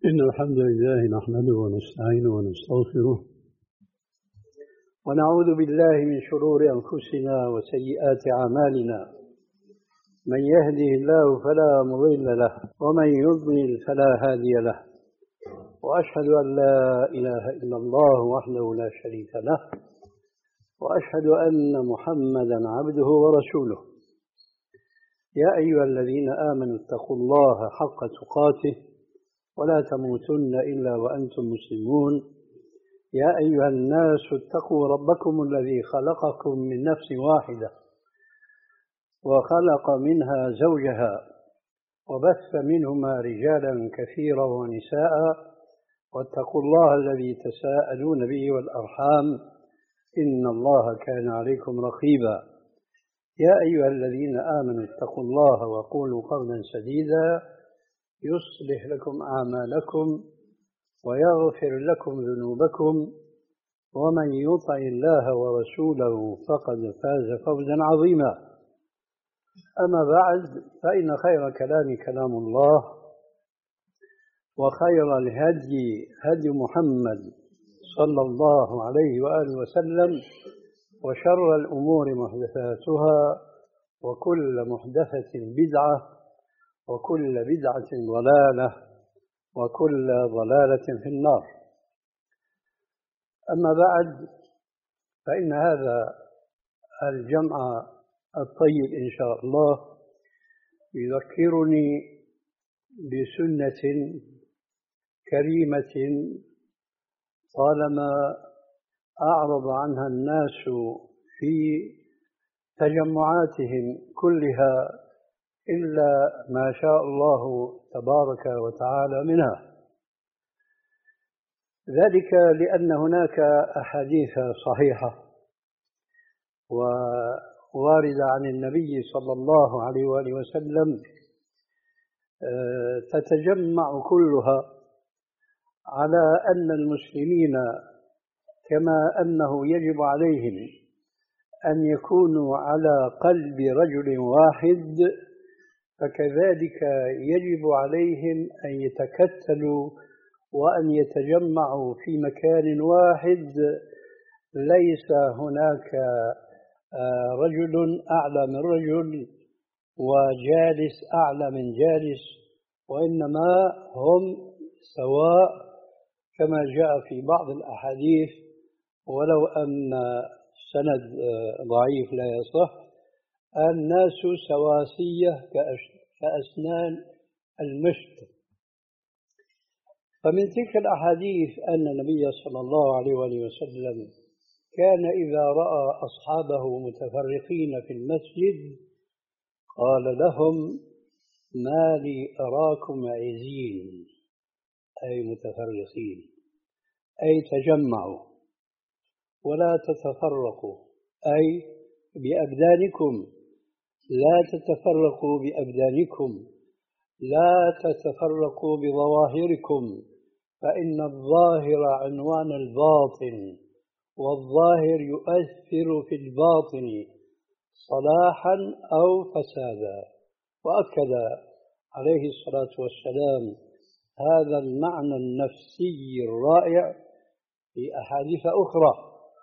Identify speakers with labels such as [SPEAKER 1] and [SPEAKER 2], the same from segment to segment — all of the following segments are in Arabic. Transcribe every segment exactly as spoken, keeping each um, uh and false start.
[SPEAKER 1] إن الحمد لله نحمده ونستعينه ونستغفره ونعوذ بالله من شرور أنفسنا وسيئات أعمالنا. من يهده الله فلا مضل له ومن يضلل فلا هادي له، وأشهد أن لا إله إلا الله وحده لا شريك له، وأشهد أن محمدا عبده ورسوله. يا أيها الذين آمنوا اتقوا الله حق تقاته ولا تموتن إلا وأنتم مسلمون. يا أيها الناس اتقوا ربكم الذي خلقكم من نفس واحدة وخلق منها زوجها وبث منهما رجالا كثيرا ونساء، واتقوا الله الذي تساءلون به والأرحام إن الله كان عليكم رقيبا. يا أيها الذين آمنوا اتقوا الله وقولوا قولا سديدا يصلح لكم أعمالكم ويغفر لكم ذنوبكم، ومن يطع الله ورسوله فقد فاز فوزا عظيما. أما بعد، فإن خير كلام كلام الله، وخير الهدي هدي محمد صلى الله عليه وآله وسلم، وشر الأمور محدثاتها، وكل محدثة بدعة، وكل بدعة ضلالة، وكل ضلالة في النار. أما بعد، فإن هذا الجمع الطيب إن شاء الله يذكرني بسنة كريمة طالما أعرض عنها الناس في تجمعاتهم كلها إلا ما شاء الله تبارك وتعالى منها، ذلك لأن هناك أحاديث صحيحة وواردة عن النبي صلى الله عليه وآله وسلم تتجمع كلها على أن المسلمين كما أنه يجب عليهم أن يكونوا على قلب رجل واحد، فكذلك يجب عليهم أن يتكتلوا وأن يتجمعوا في مكان واحد، ليس هناك رجل أعلى من رجل وجالس أعلى من جالس، وإنما هم سواء كما جاء في بعض الأحاديث، ولو أن سند ضعيف لا يصح: الناس سواسية كأسنان المشط. فمن تلك الأحاديث أن النبي صلى الله عليه وسلم كان إذا رأى أصحابه متفرقين في المسجد قال لهم: ما لي أراكم عزين، أي متفرقين، أي تجمعوا ولا تتفرقوا، أي بأبدانكم، لا تتفرقوا بأبدانكم، لا تتفرقوا بظواهركم، فإن الظاهر عنوان الباطن، والظاهر يؤثر في الباطن صلاحا أو فسادا. وأكد عليه الصلاة والسلام هذا المعنى النفسي الرائع في أحاديث أخرى،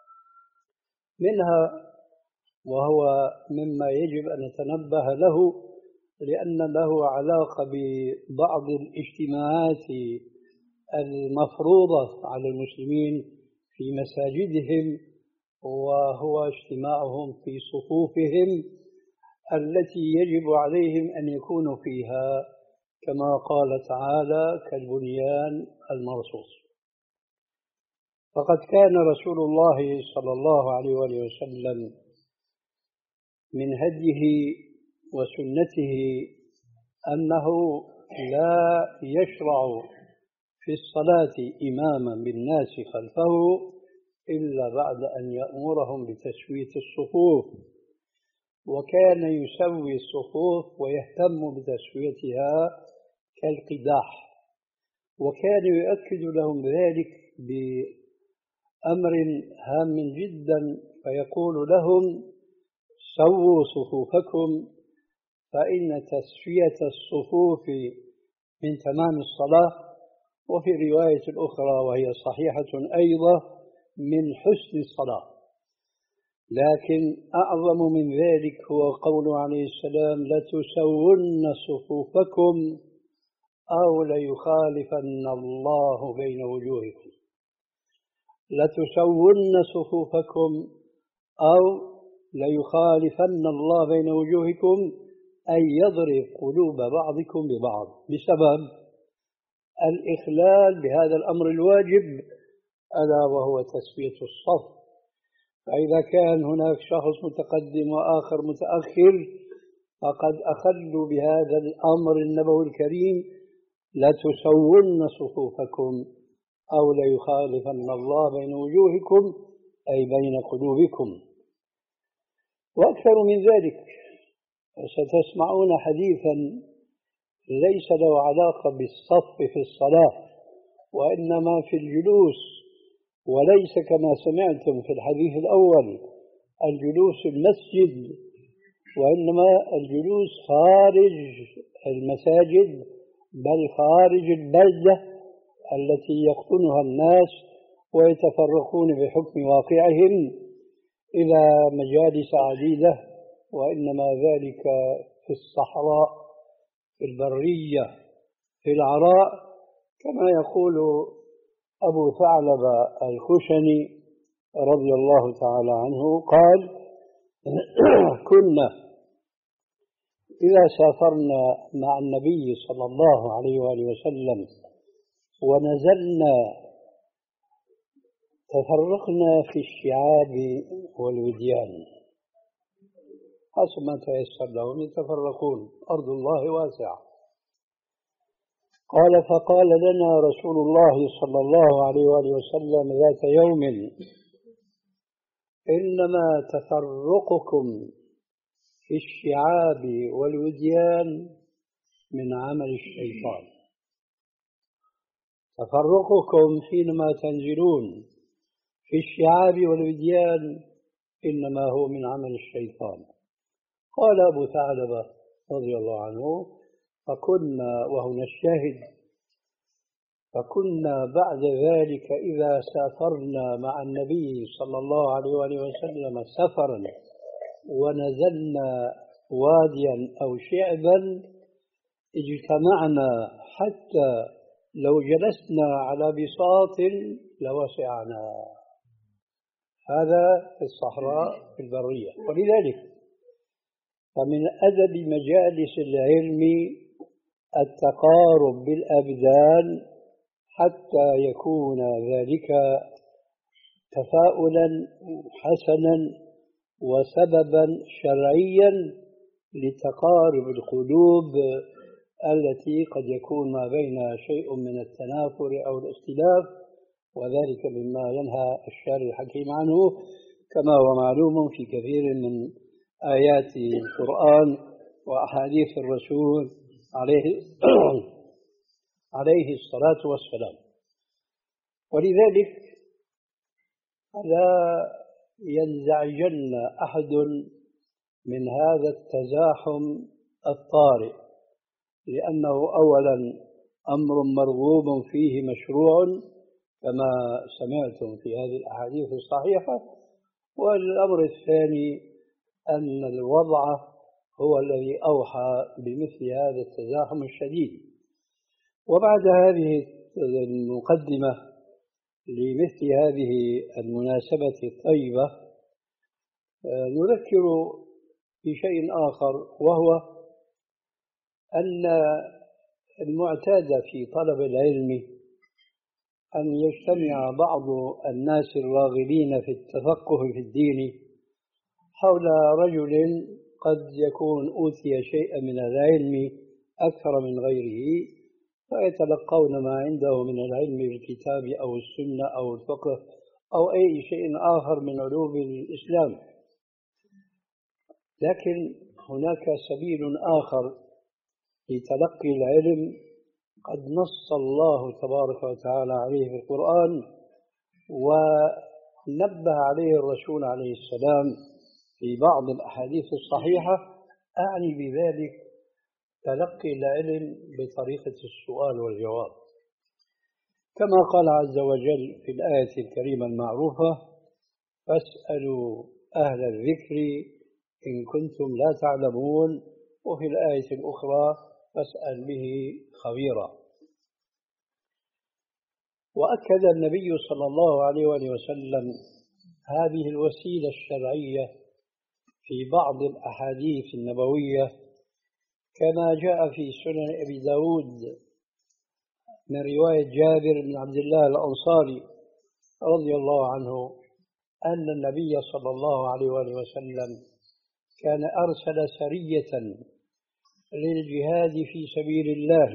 [SPEAKER 1] منها وهو مما يجب أن نتنبه له لأن له علاقة ببعض الاجتماعات المفروضة على المسلمين في مساجدهم، وهو اجتماعهم في صفوفهم التي يجب عليهم أن يكونوا فيها كما قال تعالى: كالبنيان المرصوص. فقد كان رسول الله صلى الله عليه وسلم من هديه وسنته أنه لا يشرع في الصلاة إماما بالناس خلفه إلا بعد أن يأمرهم بتسوية الصفوف، وكان يسوي الصفوف ويهتم بتسويتها كالقداح، وكان يؤكد لهم ذلك بأمر هام جدا، فيقول لهم: سووا صفوفكم فإن تسوية الصفوف من تمام الصلاة، وفي رواية أخرى وهي صحيحة أيضا من حسن الصلاة. لكن أعظم من ذلك هو قوله عليه السلام: لتسون صفوفكم أو ليخالفن الله بين وجوهكم. لتسون صفوفكم أو ليخالفن الله بين وجوهكم، أي يضرب قلوب بعضكم ببعض بسبب الإخلال بهذا الأمر الواجب، ألا وهو تسوية الصف. فإذا كان هناك شخص متقدم وآخر متأخر فقد أخلوا بهذا الأمر النبوي الكريم: لتسون صفوفكم أو ليخالفن الله بين وجوهكم، أي بين قلوبكم. وأكثر من ذلك ستسمعون حديثا ليس له علاقة بالصف في الصلاة وإنما في الجلوس، وليس كما سمعتم في الحديث الأول الجلوس في المسجد، وإنما الجلوس خارج المساجد، بل خارج البلدة التي يقطنها الناس ويتفرقون بحكم واقعهم إلى مجالس عديدة، وإنما ذلك في الصحراء، في البرية، في العراء، كما يقول أبو ثعلبة الخشني رضي الله تعالى عنه قال: كنا إذا سافرنا مع النبي صلى الله عليه وآله وسلم ونزلنا تفرقنا في الشعاب والوديان، حسب ما تيسر لهم يتفرقون، أرض الله واسعة. قال: فقال لنا رسول الله صلى الله عليه وآله وسلم ذات يوم: إنما تفرقكم في الشعاب والوديان من عمل الشيطان. تفرقكم حينما تنزلون في الشعاب والوديان إنما هو من عمل الشيطان. قال أبو ثعلبة رضي الله عنه: فكنا، وهنا الشاهد، فكنا بعد ذلك إذا سافرنا مع النبي صلى الله عليه وآله وسلم سفرا ونزلنا واديا أو شعبا اجتمعنا حتى لو جلسنا على بساط لوسعنا. هذا في الصحراء في البرية. ولذلك فمن أدب مجالس العلم التقارب بالأبدان حتى يكون ذلك تفاؤلا حسنا وسببا شرعيا لتقارب القلوب التي قد يكون ما بينها شيء من التنافر أو الاختلاف، وذلك مما ينهى الشارع الحكيم عنه، كما هو معلوم في كثير من آيات القرآن وأحاديث الرسول عليه عليه الصلاة والسلام. ولذلك لا ينزعجن أحد من هذا التزاحم الطارئ، لأنه أولا أمر مرغوب فيه مشروع كما سمعتم في هذه الأحاديث الصحيحة، والأمر الثاني أن الوضع هو الذي أوحى بمثل هذا التزاحم الشديد. وبعد هذه المقدمة لمثل هذه المناسبة الطيبة نذكر بشيء آخر، وهو أن المعتاد في طلب العلم أن يجتمع بعض الناس الراغبين في التفقه في الدين حول رجل قد يكون أوتي شيئا من العلم أكثر من غيره، فيتلقون ما عنده من العلم بالكتاب أو السنة أو الفقه أو أي شيء آخر من علوم الإسلام. لكن هناك سبيل آخر لتلقي العلم قد نص الله تبارك وتعالى عليه في القرآن ونبه عليه الرسول عليه السلام في بعض الأحاديث الصحيحة. أعني بذلك تلقي العلم بطريقة السؤال والجواب. كما قال عز وجل في الآية الكريمة المعروفة: فاسألوا أهل الذكر إن كنتم لا تعلمون، وفي الآية الأخرى: فاسأل به خبيرا. وأكد النبي صلى الله عليه وآله وسلم هذه الوسيلة الشرعية في بعض الأحاديث النبوية، كما جاء في سنن أبي داود من رواية جابر بن عبد الله الأنصاري رضي الله عنه أن النبي صلى الله عليه وآله وسلم كان أرسل سرية للجهاد في سبيل الله،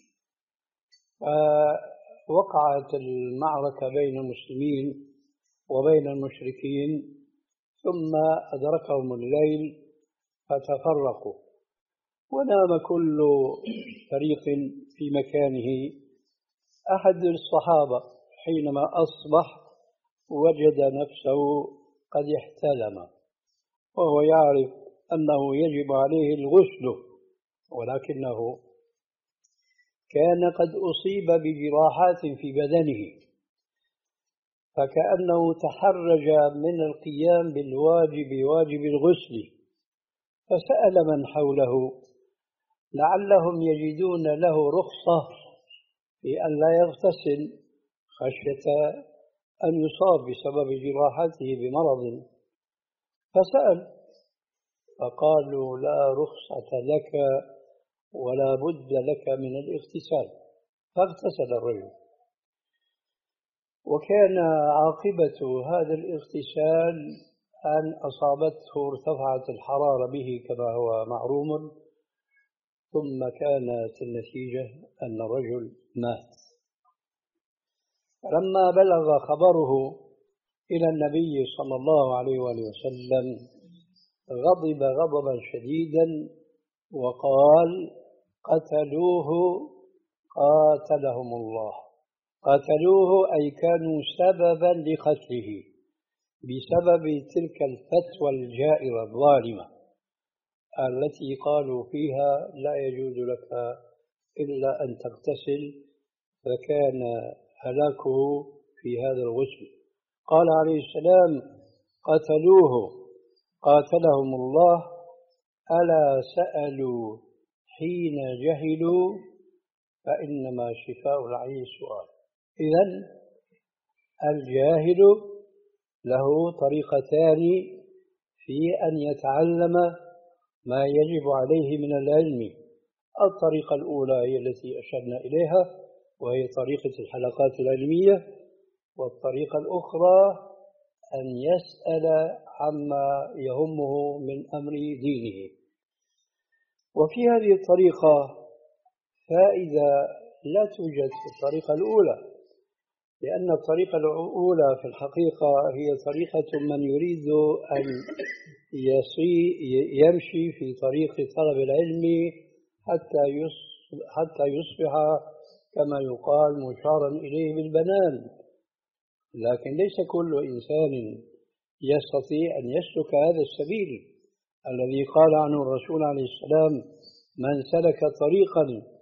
[SPEAKER 1] فوقعت المعركة بين المسلمين وبين المشركين، ثم أدركهم الليل فتفرقوا، ونام كل فريق في مكانه. أحد الصحابة حينما أصبح وجد نفسه قد احتلم، وهو يعرف أنه يجب عليه الغسل، ولكنه كان قد أصيب بجراحات في بدنه، فكأنه تحرج من القيام بالواجب واجب الغسل، فسأل من حوله لعلهم يجدون له رخصة في أن لا يغتسل خشية أن يصاب بسبب جراحته بمرض، فسأل فقالوا: لا رخصة لك ولا بد لك من الاغتسال، فاغتسل الرجل. وكان عاقبة هذا الاغتسال أن أصابته ارتفعت الحرارة به كما هو معلوم، ثم كانت النتيجة أن الرجل مات. لما بلغ خبره إلى النبي صلى الله عليه وآله وسلم غضب غضبا شديدا وقال: قتلوه قاتلهم الله. قتلوه أي كانوا سببا لقتله بسبب تلك الفتوى الجائرة الظالمة التي قالوا فيها لا يجوز لك إلا أن تغتسل، فكان هلاكه في هذا الغسل. قال عليه السلام: قتلوه قاتلهم الله، ألا سألوا حين جهلوا فإنما شفاء العي السؤال. إذن الجاهل له طريقتان في أن يتعلم ما يجب عليه من العلم. الطريقة الأولى هي التي أشرنا إليها، وهي طريقة الحلقات العلمية، والطريقة الأخرى أن يسأل عما يهمه من أمر دينه. وفي هذه الطريقة فائدة لا توجد في الطريقة الأولى، لأن الطريقة الأولى في الحقيقة هي طريقة من يريد أن يمشي في طريق طلب العلم حتى حتى يصبح كما يقال مشارا إليه بالبنان، لكن ليس كل إنسان يستطيع أن يسلك هذا السبيل الذي قال عنه الرسول عليه السلام: من سلك طريقا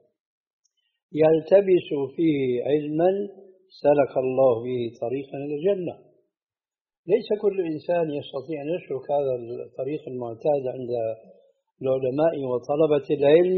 [SPEAKER 1] يلتبس فيه علما سلك الله به طريقا إلى الجنة. ليس كل إنسان يستطيع أن يسلك هذا الطريق المعتاد عند العلماء وطلبة العلم،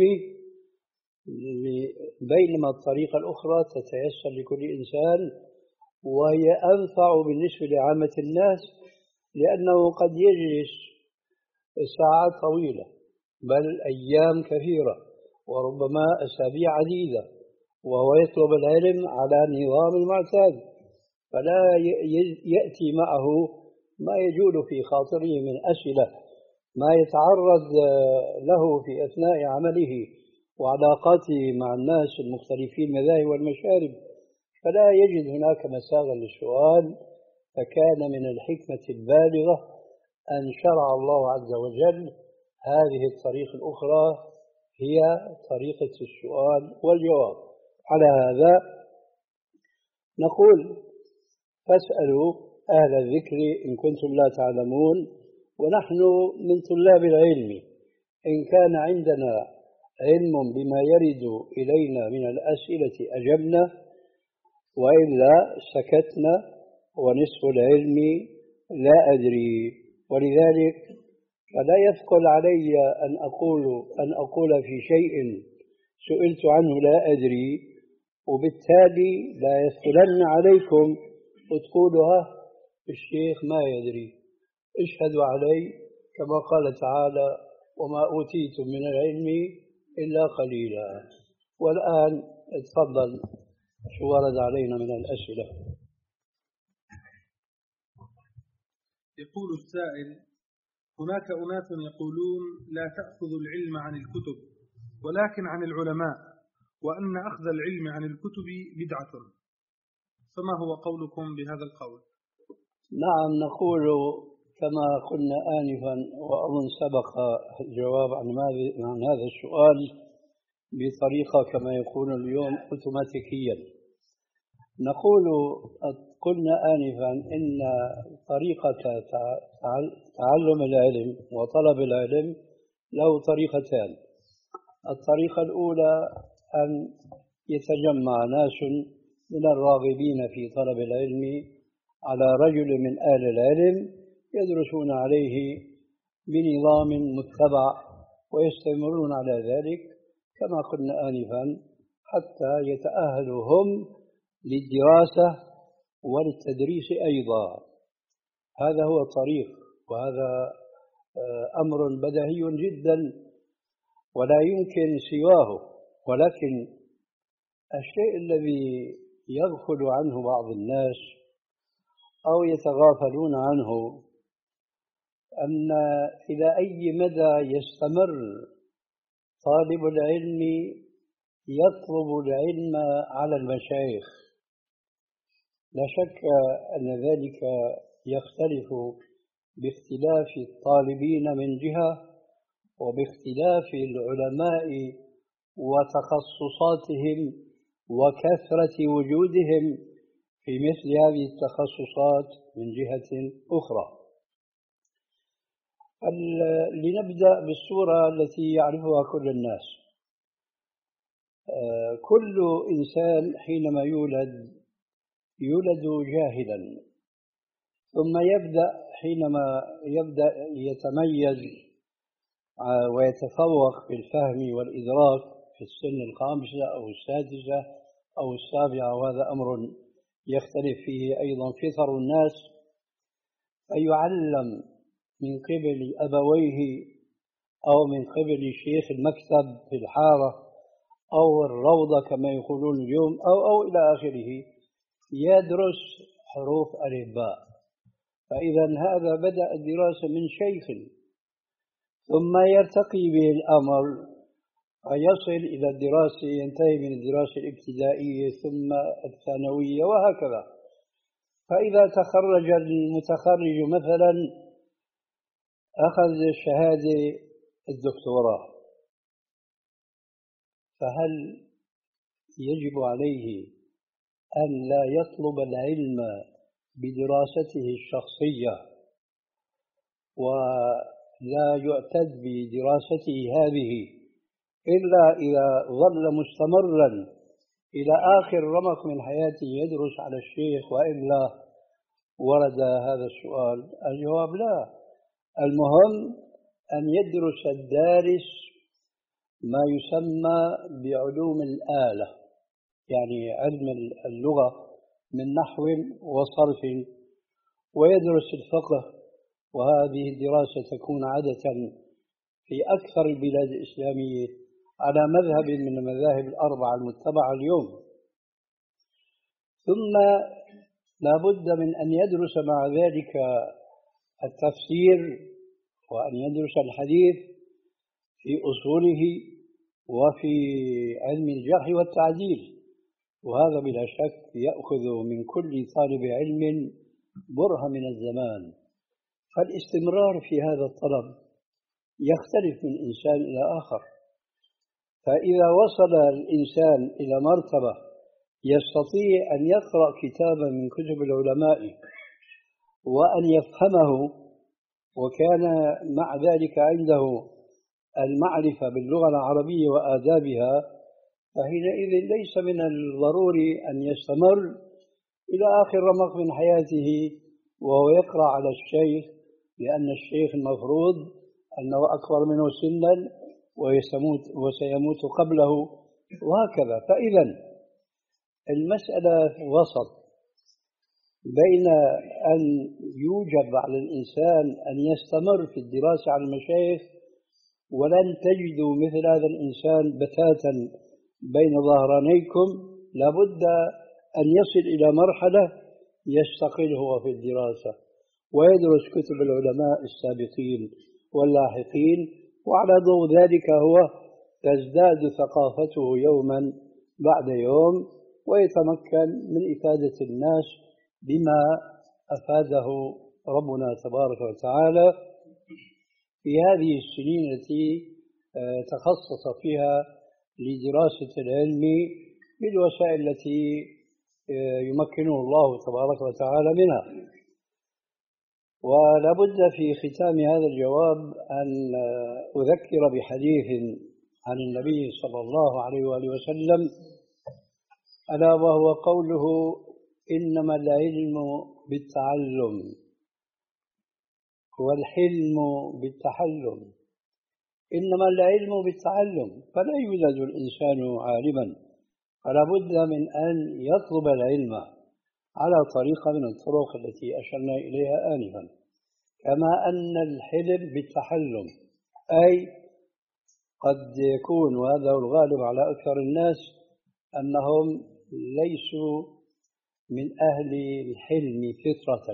[SPEAKER 1] بينما الطريقة الأخرى تتيسر لكل إنسان، وهي أنفع بالنسبة لعامة الناس، لأنه قد يجلس ساعات طويلة بل أيام كثيرة وربما أسابيع عديدة وهو يطلب العلم على نظام المعتاد، فلا يأتي معه ما يجول في خاطره من أسئلة، ما يتعرض له في أثناء عمله وعلاقاته مع الناس المختلفين المذاهب والمشارب، فلا يجد هناك مساغا للسؤال. فكان من الحكمة البالغة أن شرع الله عز وجل هذه الطريقة الأخرى، هي طريقة السؤال والجواب. على هذا نقول: فاسألوا أهل الذكر إن كنتم لا تعلمون. ونحن من طلاب العلم إن كان عندنا علم بما يرد إلينا من الأسئلة أجبنا، وإلا سكتنا ونصف العلم لا أدري. ولذلك فلا يثقل علي أن أقول أن أقول في شيء سئلت عنه لا أدري، وبالتالي لا يثقلن عليكم وتقولها الشيخ ما يدري. اشهدوا علي كما قال تعالى: وما أوتيتم من العلم إلا قليلا. والآن اتفضل شو ورد علينا من الأسئلة.
[SPEAKER 2] يقول السائل: هناك أناس يقولون لا تأخذ العلم عن الكتب ولكن عن العلماء، وأن أخذ العلم عن الكتب بدعة، فما هو قولكم بهذا القول؟
[SPEAKER 1] نعم، نقول كما قلنا آنفا، وأظن سبق الجواب عن هذا السؤال بطريقة كما يقول اليوم أوتوماتيكيا. نقول قلنا آنفا إن طريقة تعلم العلم وطلب العلم له طريقتان. الطريقة الأولى أن يتجمع ناس من الراغبين في طلب العلم على رجل من أهل العلم يدرسون عليه بنظام متبع ويستمرون على ذلك كما قلنا آنفا حتى يتأهلوا هم للدراسة وللتدريس أيضا. هذا هو الطريق، وهذا أمر بديهي جدا ولا يمكن سواه. ولكن الشيء الذي يغفل عنه بعض الناس أو يتغافلون عنه أن إلى أي مدى يستمر طالب العلم يطلب العلم على المشايخ. لا شك أن ذلك يختلف باختلاف الطالبين من جهة وباختلاف العلماء وتخصصاتهم وكثرة وجودهم في مثل هذه التخصصات من جهة أخرى. لنبدأ بالصورة التي يعرفها كل الناس. كل إنسان حينما يولد يولد جاهلا، ثم يبدأ حينما يبدأ يتميز ويتفوق في الفهم والإدراك في السن الخامسة أو السادسة أو السابعة، وهذا أمر يختلف فيه أيضا فطر الناس، فيعلم من قبل أبويه أو من قبل شيخ المكتب في الحارة أو الروضة كما يقولون اليوم أو أو إلى آخره، يدرس حروف ألف باء. فإذا هذا بدأ الدراسة من شيخ، ثم يرتقي به الأمر ويصل إلى الدراسة، ينتهي من الدراسة الابتدائية ثم الثانوية وهكذا. فإذا تخرج المتخرج مثلا أخذ شهادة الدكتوراه، فهل يجب عليه أن لا يطلب العلم بدراسته الشخصية ولا يعتد بدراسته هذه إلا إذا ظل مستمرا إلى آخر رمق من حياته يدرس على الشيخ، وإلا ورد هذا السؤال؟ الجواب لا. المهم أن يدرس الدارس ما يسمى بعلوم الآلة، يعني علم اللغة من نحو وصرف، ويدرس الفقه، وهذه الدراسة تكون عادة في أكثر البلاد الإسلامية على مذهب من المذاهب الأربعة المتبعة اليوم. ثم لا بد من أن يدرس مع ذلك التفسير وأن يدرس الحديث في أصوله وفي علم الجرح والتعديل، وهذا بلا شك يأخذ من كل طالب علم برهة من الزمان. فالاستمرار في هذا الطلب يختلف من إنسان إلى آخر. فإذا وصل الإنسان إلى مرتبة يستطيع أن يقرأ كتابا من كتب العلماء وأن يفهمه، وكان مع ذلك عنده المعرفة باللغة العربية وآدابها، فحينئذ ليس من الضروري أن يستمر إلى آخر رمق من حياته وهو يقرأ على الشيخ، لأن الشيخ المفروض أنه أكبر منه سنا ويسموت وسيموت قبله وهكذا. فإذا المسألة وسط بين أن يوجب على الإنسان أن يستمر في الدراسة على المشايخ، ولن تجدوا مثل هذا الإنسان بتاتا بين ظهرانيكم، لابد أن يصل إلى مرحلة يستقل هو في الدراسة ويدرس كتب العلماء السابقين واللاحقين، وعلى ضوء ذلك هو تزداد ثقافته يوما بعد يوم ويتمكن من إفادة الناس بما أفاده ربنا تبارك وتعالى في هذه السنين التي تخصص فيها لدراسة العلم بالوسائل التي يمكنه الله تبارك وتعالى منها. ولا بد في ختام هذا الجواب أن أذكر بحديث عن النبي صلى الله عليه وآله وسلم، ألا وهو قوله: إنما العلم بالتعلم والحلم بالتحلم. إنما العلم بالتعلم، فلا يولد الإنسان عالما، فلا بد من أن يطلب العلم على طريقة من الطرق التي أشرنا إليها آنفا. كما أن الحلم بالتحلم، أي قد يكون، وهذا هو الغالب على أكثر الناس، أنهم ليسوا من أهل الحلم فطرة.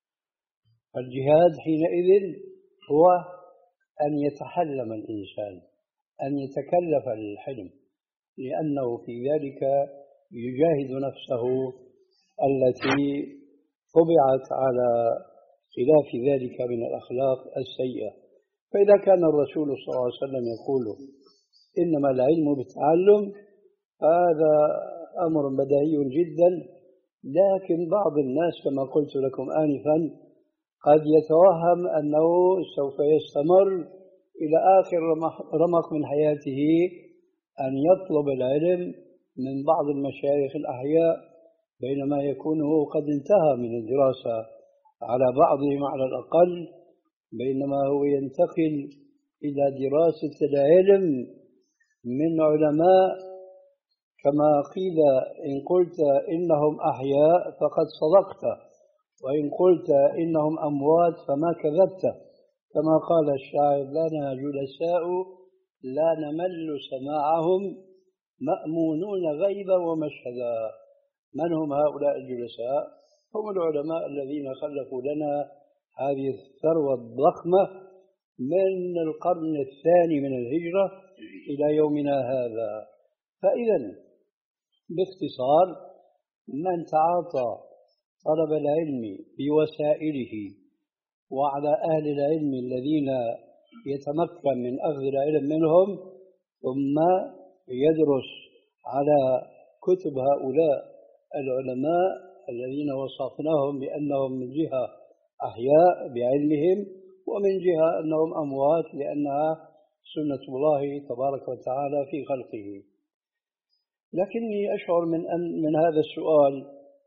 [SPEAKER 1] الجهاد حينئذ هو أن يتحلم الإنسان، أن يتكلف الحلم، لأنه في ذلك يجاهد نفسه التي طبعت على خلاف ذلك من الأخلاق السيئة. فإذا كان الرسول صلى الله عليه وسلم يقول إنما العلم بالتعلم، هذا أمر بديهي جدا، لكن بعض الناس كما قلت لكم آنفا قد يتوهم أنه سوف يستمر إلى آخر رمق من حياته أن يطلب العلم من بعض المشايخ الأحياء، بينما يكون هو قد انتهى من الدراسة على بعضهم على الأقل، بينما هو ينتقل إلى دراسة العلم من علماء كما قيل: إن قلت إنهم أحياء فقد صدقت، وإن قلت إنهم أموات فما كذبت، كما قال الشاعر: لنا جلساء لا نمل سماعهم مأمونون غيبا ومشهدا. من هم هؤلاء الجلساء؟ هم العلماء الذين خلفوا لنا هذه الثروة الضخمة من القرن الثاني من الهجرة إلى يومنا هذا. فإذا باختصار، من تعاطى طلب العلم بوسائله وعلى أهل العلم الذين يتمكن من أخذ العلم منهم، ثم يدرس على كتب هؤلاء العلماء الذين وصفناهم بأنهم من جهة أحياء بعلمهم، ومن جهة أنهم أموات لأنها سنة الله تبارك وتعالى في خلقه. لكني أشعر من أن من هذا السؤال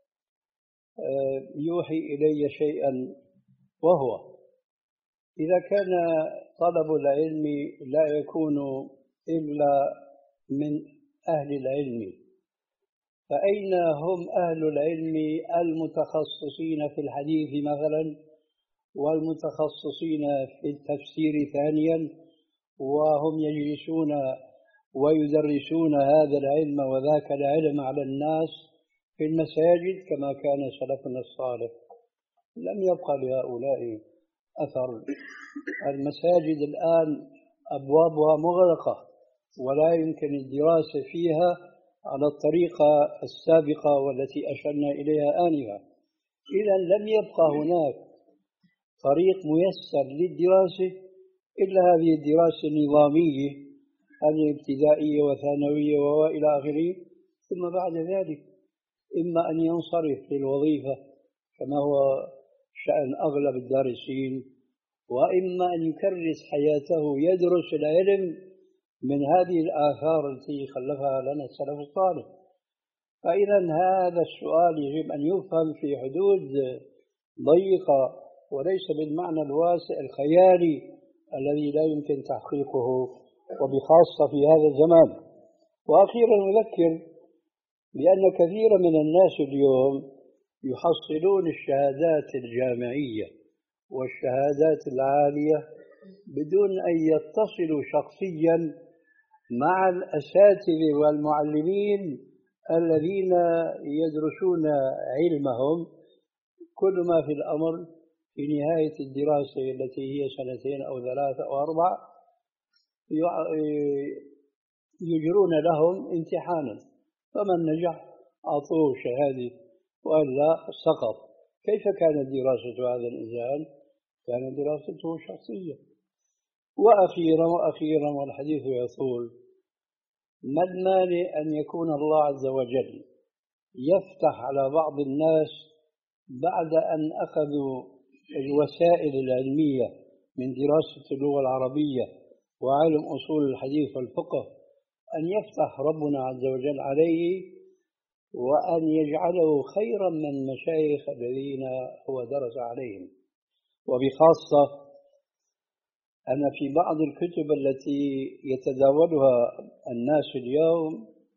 [SPEAKER 1] يوحي إلي شيئا، وهو: إذا كان طلب العلم لا يكون إلا من أهل العلم، فأين هم أهل العلم المتخصصين في الحديث مثلا، والمتخصصين في التفسير ثانيا، وهم يجلسون ويدرسون هذا العلم وذاك العلم على الناس في المساجد كما كان سلفنا الصالح؟ لم يبقى لهؤلاء أثر. المساجد الآن أبوابها مغلقة ولا يمكن الدراسة فيها على الطريقة السابقة والتي أشرنا إليها آنفا. إذا لم يبقى هناك طريق ميسر للدراسة إلا هذه الدراسة النظامية الابتدائية وثانوية وإلى آخره، ثم بعد ذلك إما أن ينصرف للوظيفة كما هو شأن أغلب الدارسين، وإما أن يكرس حياته يدرس العلم من هذه الآثار التي خلفها لنا السلف الصالح. فإذا هذا السؤال يجب أن يفهم في حدود ضيقة وليس بالمعنى الواسع الخيالي الذي لا يمكن تحقيقه وبخاصة في هذا الزمان. وأخيرا أذكر بأن كثير من الناس اليوم يحصلون الشهادات الجامعية والشهادات العالية بدون أن يتصلوا شخصيا مع الأساتذة والمعلمين الذين يدرسون علمهم. كل ما في الأمر في نهاية الدراسة التي هي سنتين أو ثلاثة أو أربع يجرون لهم امتحانا، فمن نجح أعطوه شهادة وإلا سقط. كيف كانت دراسة هذا الإنسان؟ كانت دراسته شخصية. وأخيرا وأخيرا والحديث يطول، ما المانع أن يكون الله عز وجل يفتح على بعض الناس بعد أن أخذوا الوسائل العلمية من دراسة اللغة العربية وعلم أصول الحديث والفقه، أن يفتح ربنا عز وجل عليه وأن يجعله خيرا من المشايخ الذين هو درس عليهم. وبخاصة أن في بعض الكتب التي يتداولها الناس اليوم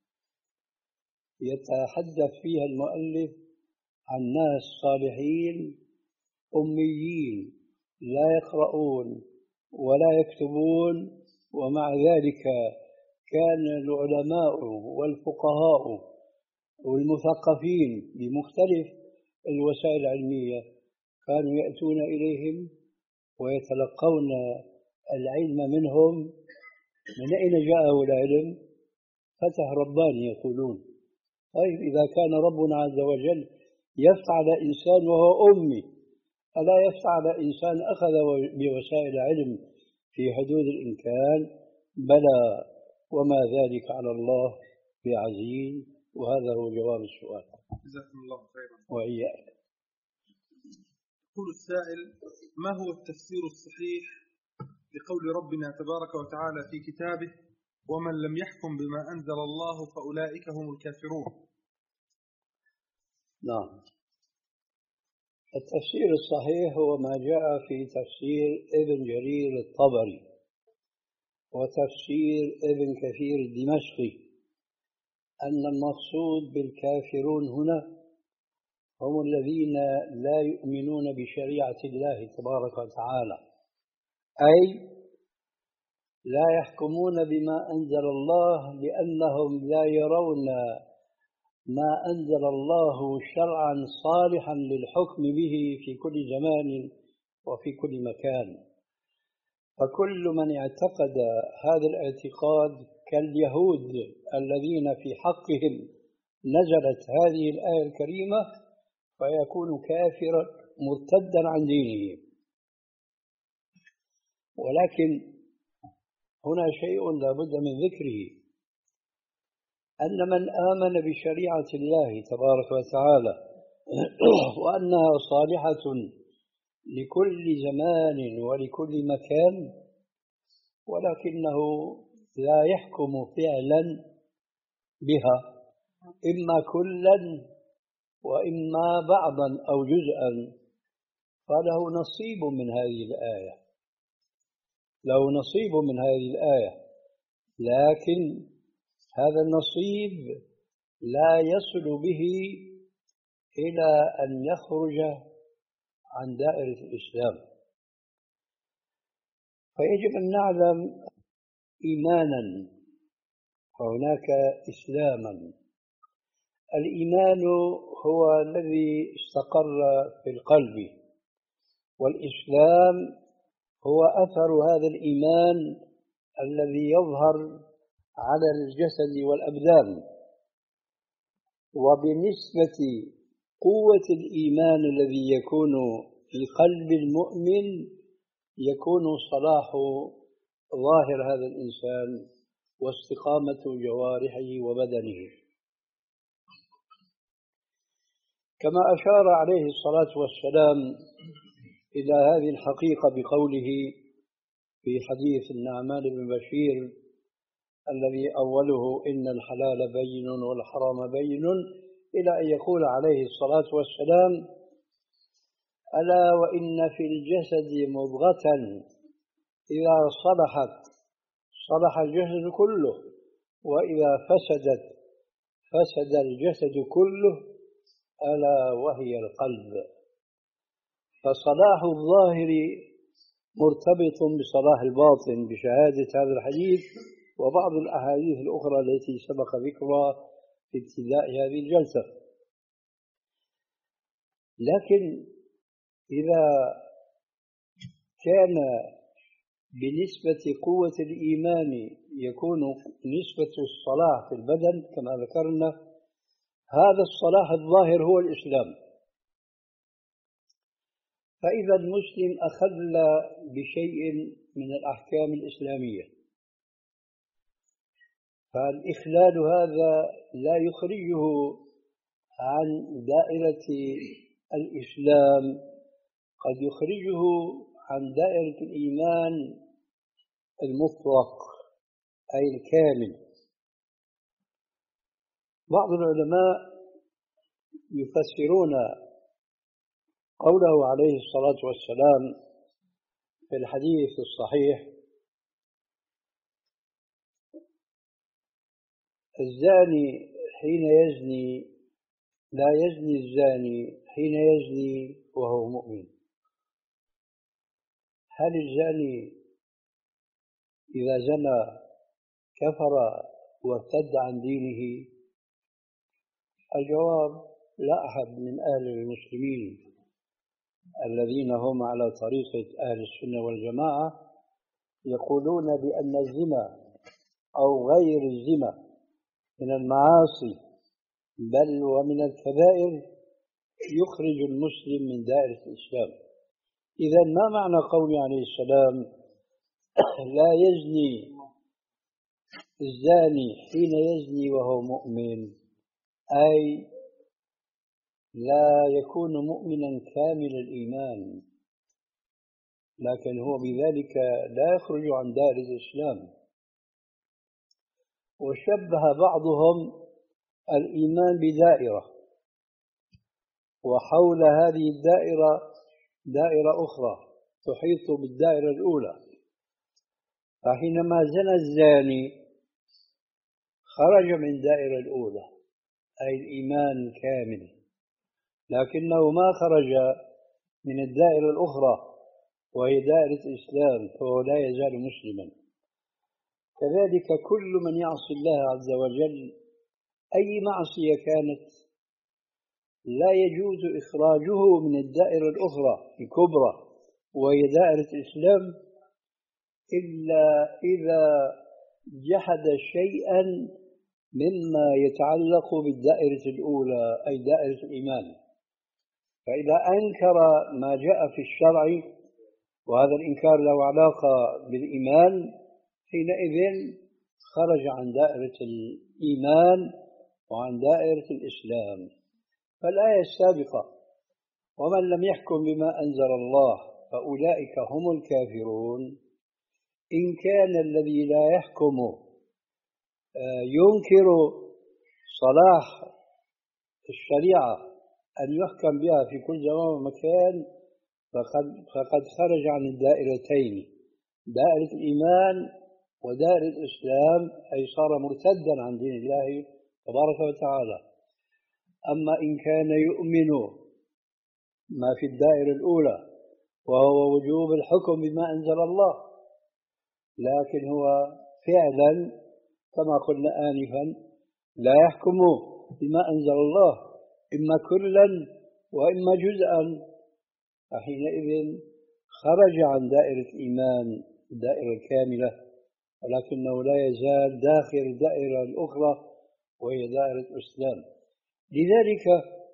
[SPEAKER 1] يتحدث فيها المؤلف عن ناس صالحين أميين لا يقرؤون ولا يكتبون، ومع ذلك كان العلماء والفقهاء والمثقفين بمختلف الوسائل العلمية كانوا يأتون إليهم ويتلقون العلم منهم. من أين جاءه العلم؟ فتح رباني يقولون. طيب إذا كان ربنا عز وجل يفتح على إنسان وهو أمي، ألا يفتح على إنسان أخذ بوسائل علم في حدود الإمكان؟ بلى، وما ذلك على الله بعزيز. وهذا هو جواب السؤال.
[SPEAKER 2] جزاكم الله خيرا.
[SPEAKER 1] وإياك.
[SPEAKER 2] يقول السائل: ما هو التفسير الصحيح لقول ربنا تبارك وتعالى في كتابه: ومن لم يحكم بما أنزل الله فأولئك هم الكافرون؟
[SPEAKER 1] نعم، التفسير الصحيح هو ما جاء في تفسير ابن جرير الطبري وتفسير ابن كثير الدمشقي، أن المقصود بالكافرون هنا هم الذين لا يؤمنون بشريعة الله تبارك وتعالى، أي لا يحكمون بما أنزل الله لأنهم لا يرون ما أنزل الله شرعا صالحا للحكم به في كل زمان وفي كل مكان. فكل من اعتقد هذا الاعتقاد كاليهود الذين في حقهم نزلت هذه الآية الكريمة فيكون كافرا مرتدا عن دينه. ولكن هنا شيء لا بد من ذكره، أن من آمن بشريعة الله تبارك وتعالى وأنها صالحة لكل زمان ولكل مكان، ولكنه لا يحكم فعلا بها إما كلا وإما بعضا أو جزءا، فله نصيب من هذه الآية، له نصيب من هذه الآية، لكن هذا النصيب لا يصل به إلى أن يخرج عن دائرة الإسلام. فيجب أن نعلم إيمانا وهناك إسلاما. الإيمان هو الذي استقر في القلب، والإسلام هو أثر هذا الإيمان الذي يظهر على الجسد والأبدان. وبنسبة قوة الإيمان الذي يكون في قلب المؤمن يكون صلاح ظاهر هذا الإنسان واستقامة جوارحه وبدنه، كما أشار عليه الصلاة والسلام إلى هذه الحقيقة بقوله في حديث النعمان بن بشير: الذي أوله إن الحلال بين والحرام بين، إلى أن يقول عليه الصلاة والسلام: ألا وإن في الجسد مضغة إذا صلحت صلح الجسد كله، وإذا فسدت فسد الجسد كله، ألا وهي القلب. فصلاح الظاهر مرتبط بصلاح الباطن بشهادة هذا الحديث وبعض الأحاديث الأخرى التي سبق ذكرها في ابتداء هذه الجلسة. لكن إذا كان بنسبة قوة الإيمان يكون نسبة الصلاح في البدن كما ذكرنا، هذا الصلاح الظاهر هو الإسلام. فإذا المسلم أخل بشيء من الأحكام الإسلامية، فالإخلال هذا لا يخرجه عن دائرة الإسلام، قد يخرجه عن دائرة الإيمان المطلق أي الكامل. بعض العلماء يفسرون قوله عليه الصلاة والسلام في الحديث الصحيح: الزاني حين يزني لا يزني الزاني حين يزني وهو مؤمن. هل الزاني إذا زنى كفر وارتد عن دينه؟ الجواب: لا أحد من أهل المسلمين الذين هم على طريقة أهل السنة والجماعة يقولون بأن الزنا أو غير الزنا من المعاصي بل ومن الكبائر يخرج المسلم من دائرة الإسلام. إذا ما معنى قول عليه السلام: لا يزني الزاني حين يزني وهو مؤمن؟ أي لا يكون مؤمنا كامل الإيمان، لكن هو بذلك لا يخرج عن دائرة الإسلام. وشبه بعضهم الإيمان بدائرة، وحول هذه الدائرة دائرة أخرى تحيط بالدائرة الأولى. فحينما زنى الزاني خرج من الدائرة الأولى أي الإيمان الكامل، لكنه ما خرج من الدائرة الأخرى وهي دائرة الإسلام، فهو لا يزال مسلما. كذلك كل من يعصي الله عز وجل أي معصية كانت لا يجوز إخراجه من الدائرة الأخرى الكبرى وهي دائرة الإسلام إلا إذا جحد شيئا مما يتعلق بالدائرة الأولى أي دائرة الإيمان. فإذا أنكر ما جاء في الشرع وهذا الإنكار له علاقة بالإيمان، حينئذ خرج عن دائرة الإيمان وعن دائرة الإسلام. فالآية السابقة: ومن لم يحكم بما أنزل الله فأولئك هم الكافرون، إن كان الذي لا يحكم ينكر صلاح الشريعة أن يحكم بها في كل زمان ومكان، فقد, فقد خرج عن الدائرتين، دائرة الإيمان ودائرة الإسلام، أي صار مرتدا عن دين الله تبارك وتعالى. أما إن كان يؤمن ما في الدائرة الأولى وهو وجوب الحكم بما أنزل الله، لكن هو فعلا كما قلنا آنفا لا يحكم بما أنزل الله إما كلا وإما جزءا، فحينئذ خرج عن دائرة الإيمان الدائرة الكاملة، ولكنه لا يزال داخل الدائرة الأخرى وهي دائرة الإسلام. لذلك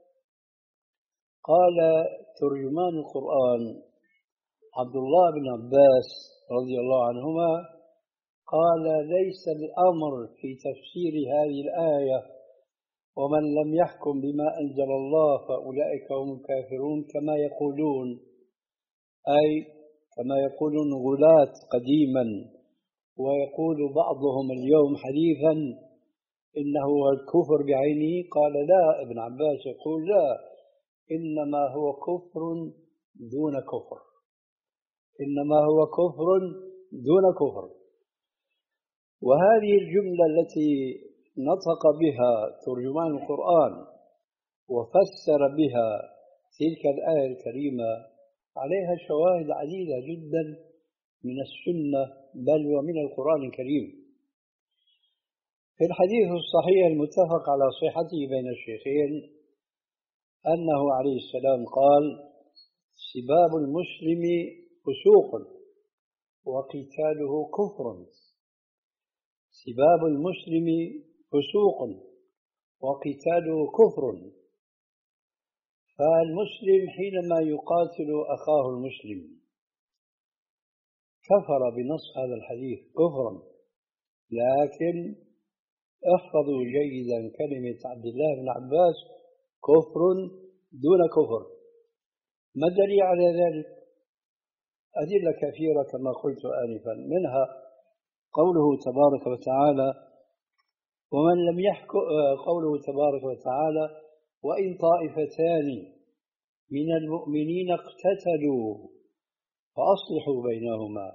[SPEAKER 1] قال ترجمان القرآن عبد الله بن عباس رضي الله عنهما، قال: ليس الأمر في تفسير هذه الآية ومن لم يحكم بما أنزل الله فأولئك هم الكافرون كما يقولون، أي كما يقولون غلاة قديما ويقول بعضهم اليوم حديثا إنه هو الكفر بعينه. قال لا، ابن عباس يقول لا، إنما هو كفر دون كفر، إنما هو كفر دون كفر. وهذه الجملة التي نطق بها ترجمان القرآن وفسر بها تلك الآية الكريمة عليها شواهد عديدة جدا من السنة بل ومن القرآن الكريم. في الحديث الصحيح المتفق على صحته بين الشيخين أنه عليه السلام قال: سباب المسلم فسوق وقتاله كفر. سباب المسلم فسوق وقتاله كفر. فالمسلم حينما يقاتل أخاه المسلم كفر بنص هذا الحديث كفرا. لكن احفظوا جيدا كلمة عبد الله بن عباس: كفر دون كفر. ما الدليل على ذلك؟ أدلة كثيرة كما قلت آنفا، منها قوله تبارك وتعالى: ومن لم يحكم، قوله تبارك وتعالى: وإن طائفتان من المؤمنين اقتتلوا فأصلحوا بينهما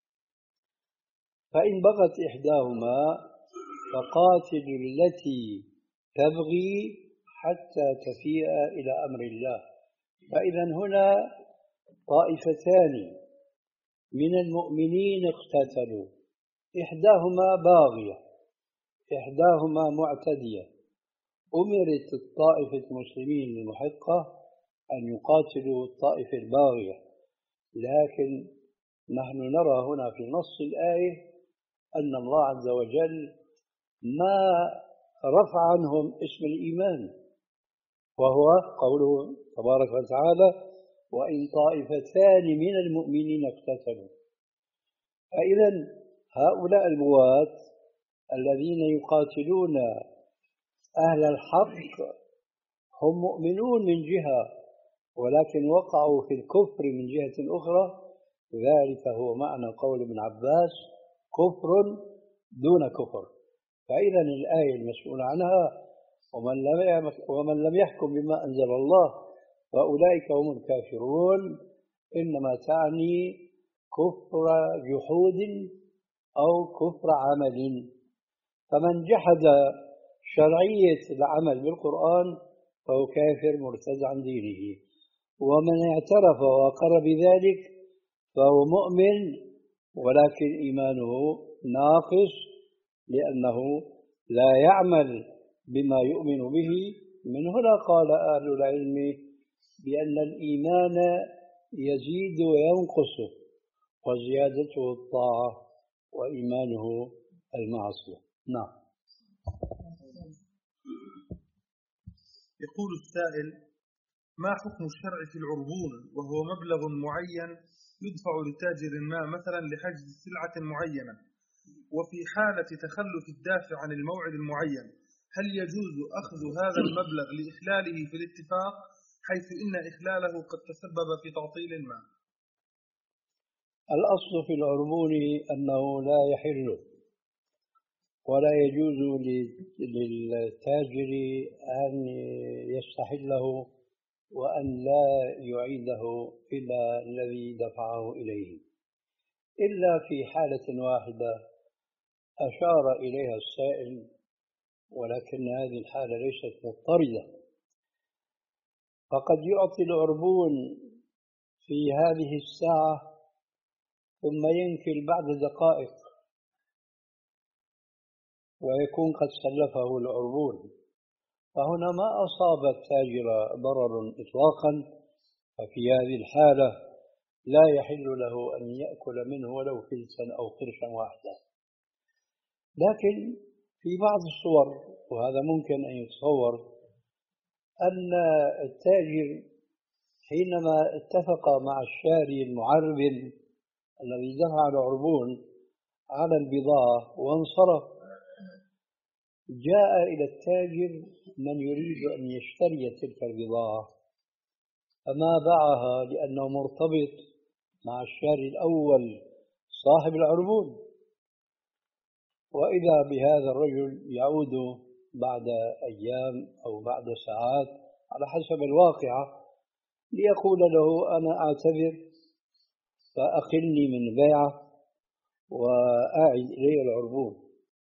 [SPEAKER 1] فإن بغت إحداهما فقاتلوا التي تبغي حتى تفيء إلى أمر الله. فإذا هنا طائفتان من المؤمنين اقتتلوا، إحداهما باغية إحداهما معتدية. أمرت الطائفة المسلمين المحقة أن يقاتلوا الطائفة الباغية، لكن نحن نرى هنا في نص الآية أن الله عز وجل ما رفع عنهم اسم الإيمان، وهو قوله تبارك وتعالى: وإن طائفتان من المؤمنين اقتتلوا. فإذا هؤلاء البوات الذين يقاتلون أهل الحق هم مؤمنون من جهة، ولكن وقعوا في الكفر من جهة أخرى. ذلك هو معنى قول ابن عباس: كفر دون كفر. فإذا الآية المسؤول عنها: ومن لم ومن لم يحكم بما أنزل الله فأولئك هم الكافرون، إنما تعني كفر جحود أو كفر عمل. فمن جحد شرعية العمل بالقرآن فهو كافر مرتد عن دينه، ومن اعترف وأقر بذلك فهو مؤمن ولكن إيمانه ناقص، لأنه لا يعمل بما يؤمن به. من هنا قال أهل العلم بأن الإيمان يزيد وينقص، وزيادته الطاعة وإيمانه المعصية. نعم.
[SPEAKER 2] يقول السائل: ما حكم الشرع في العربون وهو مبلغ معين يدفع لتاجر ما مثلا لحجز سلعة معينة، وفي حالة تخلف الدافع عن الموعد المعين هل يجوز أخذ هذا المبلغ لإخلاله في الاتفاق، حيث إن إخلاله قد تسبب في تعطيل ما؟
[SPEAKER 1] الأصل في العربون أنه لا يحل ولا يجوز للتاجر أن يستحله وأن لا يعيده إلى الذي دفعه إليه، إلا في حالة واحدة أشار إليها السائل، ولكن هذه الحالة ليست مضطردة. فقد يعطي العربون في هذه الساعة ثم ينكل بعد دقائق ويكون قد سلفه العربون، فهنا ما أصاب التاجر ضرر إطلاقا. ففي هذه الحالة لا يحل له أن يأكل منه ولو فلسا أو قرشا واحدا. لكن في بعض الصور، وهذا ممكن أن يتصور، أن التاجر حينما اتفق مع الشاري المعرب الذي دفع العربون على البضاعة وانصرف، جاء إلى التاجر من يريد أن يشتري تلك البضاعة فما باعها لأنه مرتبط مع الشاري الأول صاحب العربون. وإذا بهذا الرجل يعود بعد أيام أو بعد ساعات على حسب الواقعة ليقول له أنا أعتذر فأخلني من بيعة وأعد إلي العربون.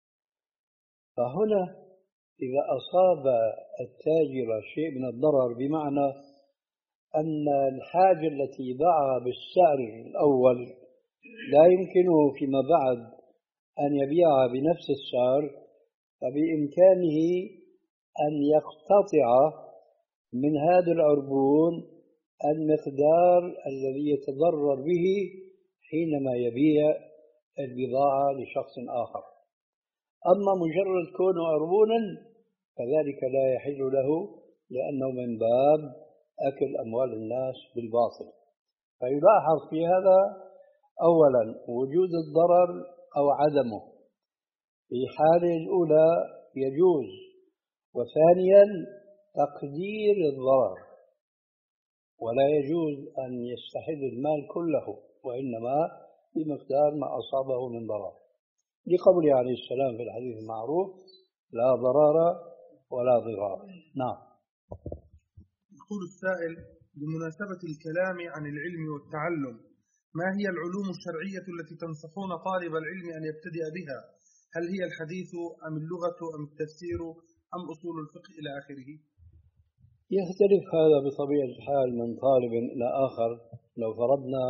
[SPEAKER 1] فهنا إذا أصاب التاجر شيء من الضرر بمعنى أن الحاجة التي باعها بالسعر الأول لا يمكنه فيما بعد أن يبيعها بنفس السعر، فبإمكانه أن يقتطع من هذا العربون المقدار الذي يتضرر به حينما يبيع البضاعة لشخص آخر. أما مجرد كونه عربونا فذلك لا يحل له، لأنه من باب أكل أموال الناس بالباطل. فيلاحظ في هذا أولا وجود الضرر أو عدمه، في حالة الأولى يجوز، وثانيا تقدير الضرر، ولا يجوز أن يستحل المال كله وإنما بمقدار ما أصابه من ضرر، لقوله عليه السلام في الحديث المعروف لا ضرر ولا ضرار. نعم.
[SPEAKER 2] يقول السائل: بمناسبة الكلام عن العلم والتعلم، ما هي العلوم الشرعية التي تنصحون طالب العلم أن يبتدئ بها؟ هل هي الحديث أم اللغة أم التفسير أم أصول الفقه إلى آخره؟
[SPEAKER 1] يختلف هذا بطبيعة الحال من طالب إلى آخر. لو فرضنا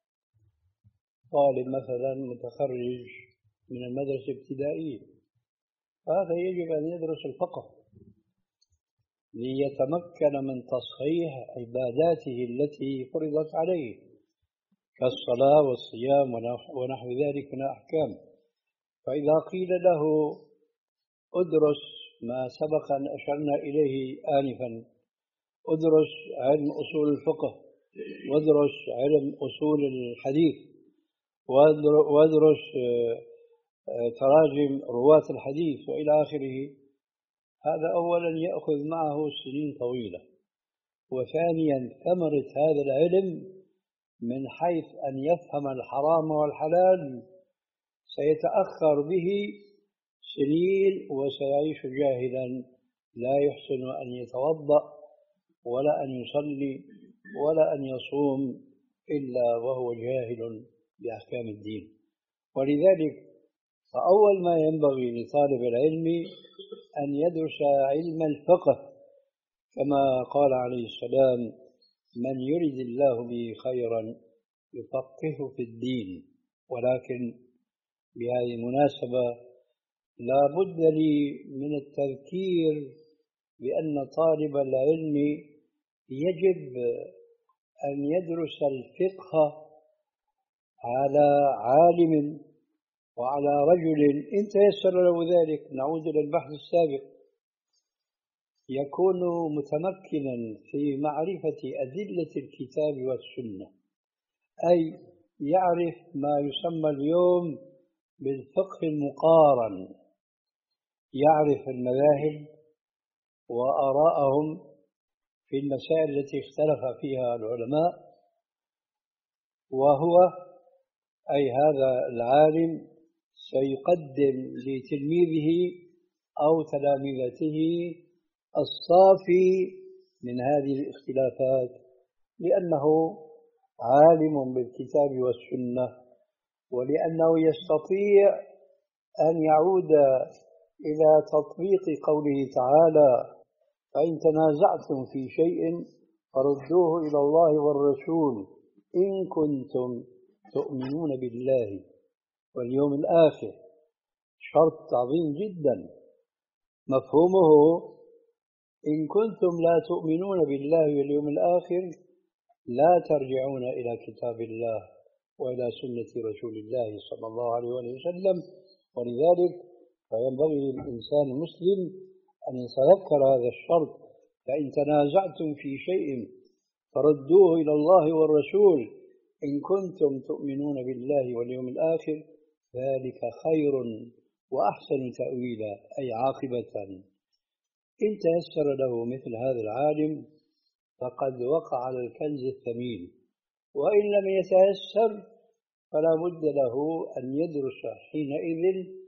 [SPEAKER 1] طالب مثلا متخرج من المدرسة الابتدائية، فهذا يجب أن يدرس الفقه ليتمكن من تصحيح عباداته التي فرضت عليه كالصلاة والصيام ونحو ذلك من الأحكام. فإذا قيل له ادرس ما سبق أن أشرنا إليه آنفا، ادرس علم أصول الفقه، وادرس علم أصول الحديث، وادرس تراجم رواة الحديث وإلى آخره، هذا أولا يأخذ معه سنين طويلة، وثانيا ثمرة هذا العلم من حيث أن يفهم الحرام والحلال سيتأخر به سنين، وسيعيش جاهلا لا يحسن أن يتوضأ ولا أن يصلي ولا أن يصوم إلا وهو جاهل بأحكام الدين. ولذلك فأول ما ينبغي لطالب العلم أن يدرس علم الفقه، كما قال عليه السلام: من يرد الله به خيرا يفقهه في الدين. ولكن بهذه المناسبة لا بد لي من التذكير بأن طالب العلم يجب أن يدرس الفقه على عالم وعلى رجل إن تيسر له ذلك. نعود إلى البحث السابق، يكون متمكنا في معرفة أدلة الكتاب والسنة، أي يعرف ما يسمى اليوم بالفقه المقارن، يعرف المذاهب وآراءهم في المسائل التي اختلف فيها العلماء، وهو أي هذا العالم سيقدم لتلميذه أو تلامذته الصافي من هذه الاختلافات، لأنه عالم بالكتاب والسنة، ولأنه يستطيع أن يعود إلى تطبيق قوله تعالى: فإن تنازعتم في شيء فردوه إلى الله والرسول إن كنتم تؤمنون بالله واليوم الآخر. شرط عظيم جدا، مفهومه إن كنتم لا تؤمنون بالله واليوم الآخر لا ترجعون إلى كتاب الله وإلى سنة رسول الله صلى الله عليه وسلم. ولذلك فينبغي للإنسان المسلم أن يتذكر هذا الشرط: فإن تنازعتم في شيء فردوه إلى الله والرسول إن كنتم تؤمنون بالله واليوم الآخر ذلك خير وأحسن تأويلا، أي عاقبة. إن تيسر له مثل هذا العالم فقد وقع على الكنز الثمين، وإن لم يتيسر فلا بد له أن يدرس حينئذ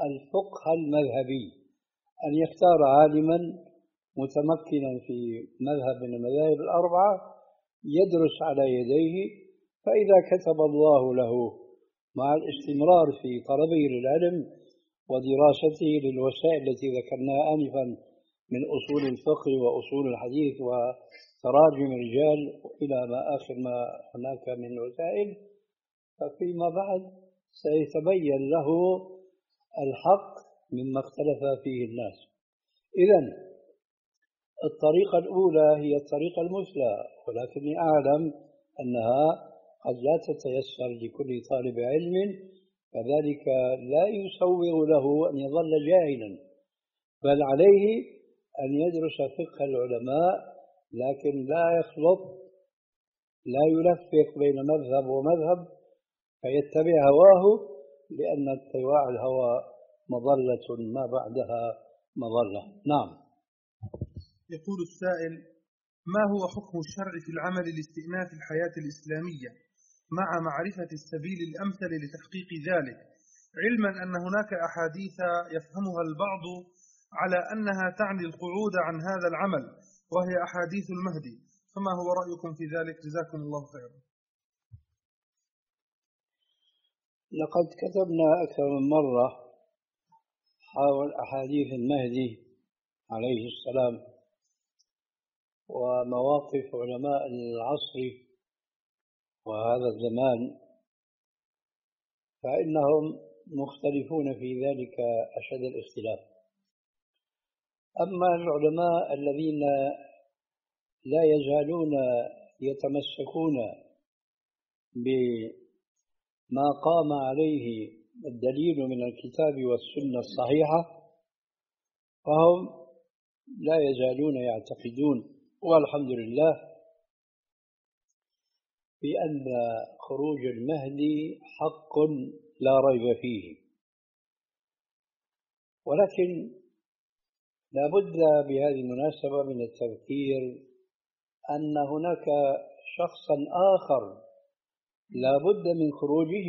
[SPEAKER 1] الفقه المذهبي، أن يختار عالما متمكنا في مذهب من المذاهب الأربعة يدرس على يديه، فإذا كتب الله له مع الاستمرار في طلبه للعلم ودراسته للوسائل التي ذكرناها آنفا من أصول الفقه وأصول الحديث وتراجم الرجال إلى ما آخر ما هناك من وسائل، ففيما بعد سيتبين له الحق مما اختلف فيه الناس. إذن الطريقة الأولى هي الطريقة المثلى، ولكني أعلم أنها قد لا تتيسر لكل طالب علم، كذلك لا يسوغ له أن يظل جاهلا، بل عليه أن يدرس فقه العلماء، لكن لا يخلط، لا يلفق بين مذهب ومذهب فيتبع هواه، لأن اتباع الهوى مضلة ما بعدها مضلة. نعم.
[SPEAKER 2] يقول السائل: ما هو حكم الشرع في العمل لاستئناف الحياة الإسلامية مع معرفة السبيل الأمثل لتحقيق ذلك، علما أن هناك أحاديث يفهمها البعض على أنها تعني القعود عن هذا العمل، وهي أحاديث المهدي، فما هو رأيكم في ذلك؟ جزاكم الله خيرا.
[SPEAKER 1] لقد كتبنا أكثر من مرة حول أحاديث المهدي عليه السلام ومواقف علماء العصر وهذا الزمان، فإنهم مختلفون في ذلك أشد الاختلاف. أما العلماء الذين لا يزالون يتمسكون بما قام عليه الدليل من الكتاب والسنة الصحيحة، فهم لا يزالون يعتقدون والحمد لله بأن خروج المهدي حق لا ريب فيه، ولكن لا بد بهذه المناسبة من التذكير أن هناك شخصا آخر لا بد من خروجه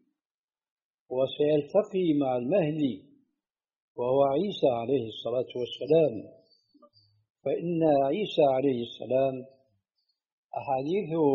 [SPEAKER 1] وسيلتقي مع المهدي، وهو عيسى عليه الصلاة والسلام. فإن عيسى عليه السلام أحاديثه